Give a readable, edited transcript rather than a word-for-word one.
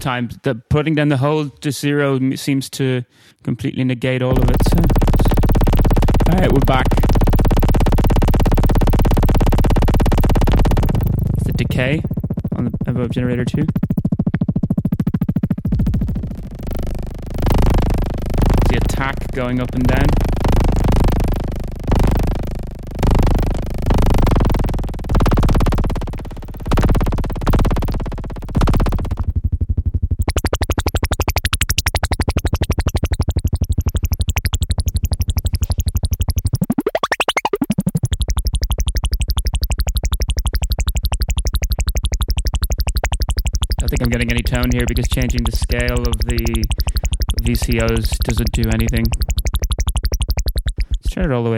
time. Putting down the whole to 0 seems to completely negate all of it. So. All right, we're back. It's the decay on the above generator 2. The attack going up and down. I think I'm getting any tone here because changing the scale of the VCOs doesn't do anything. Let's turn it all the way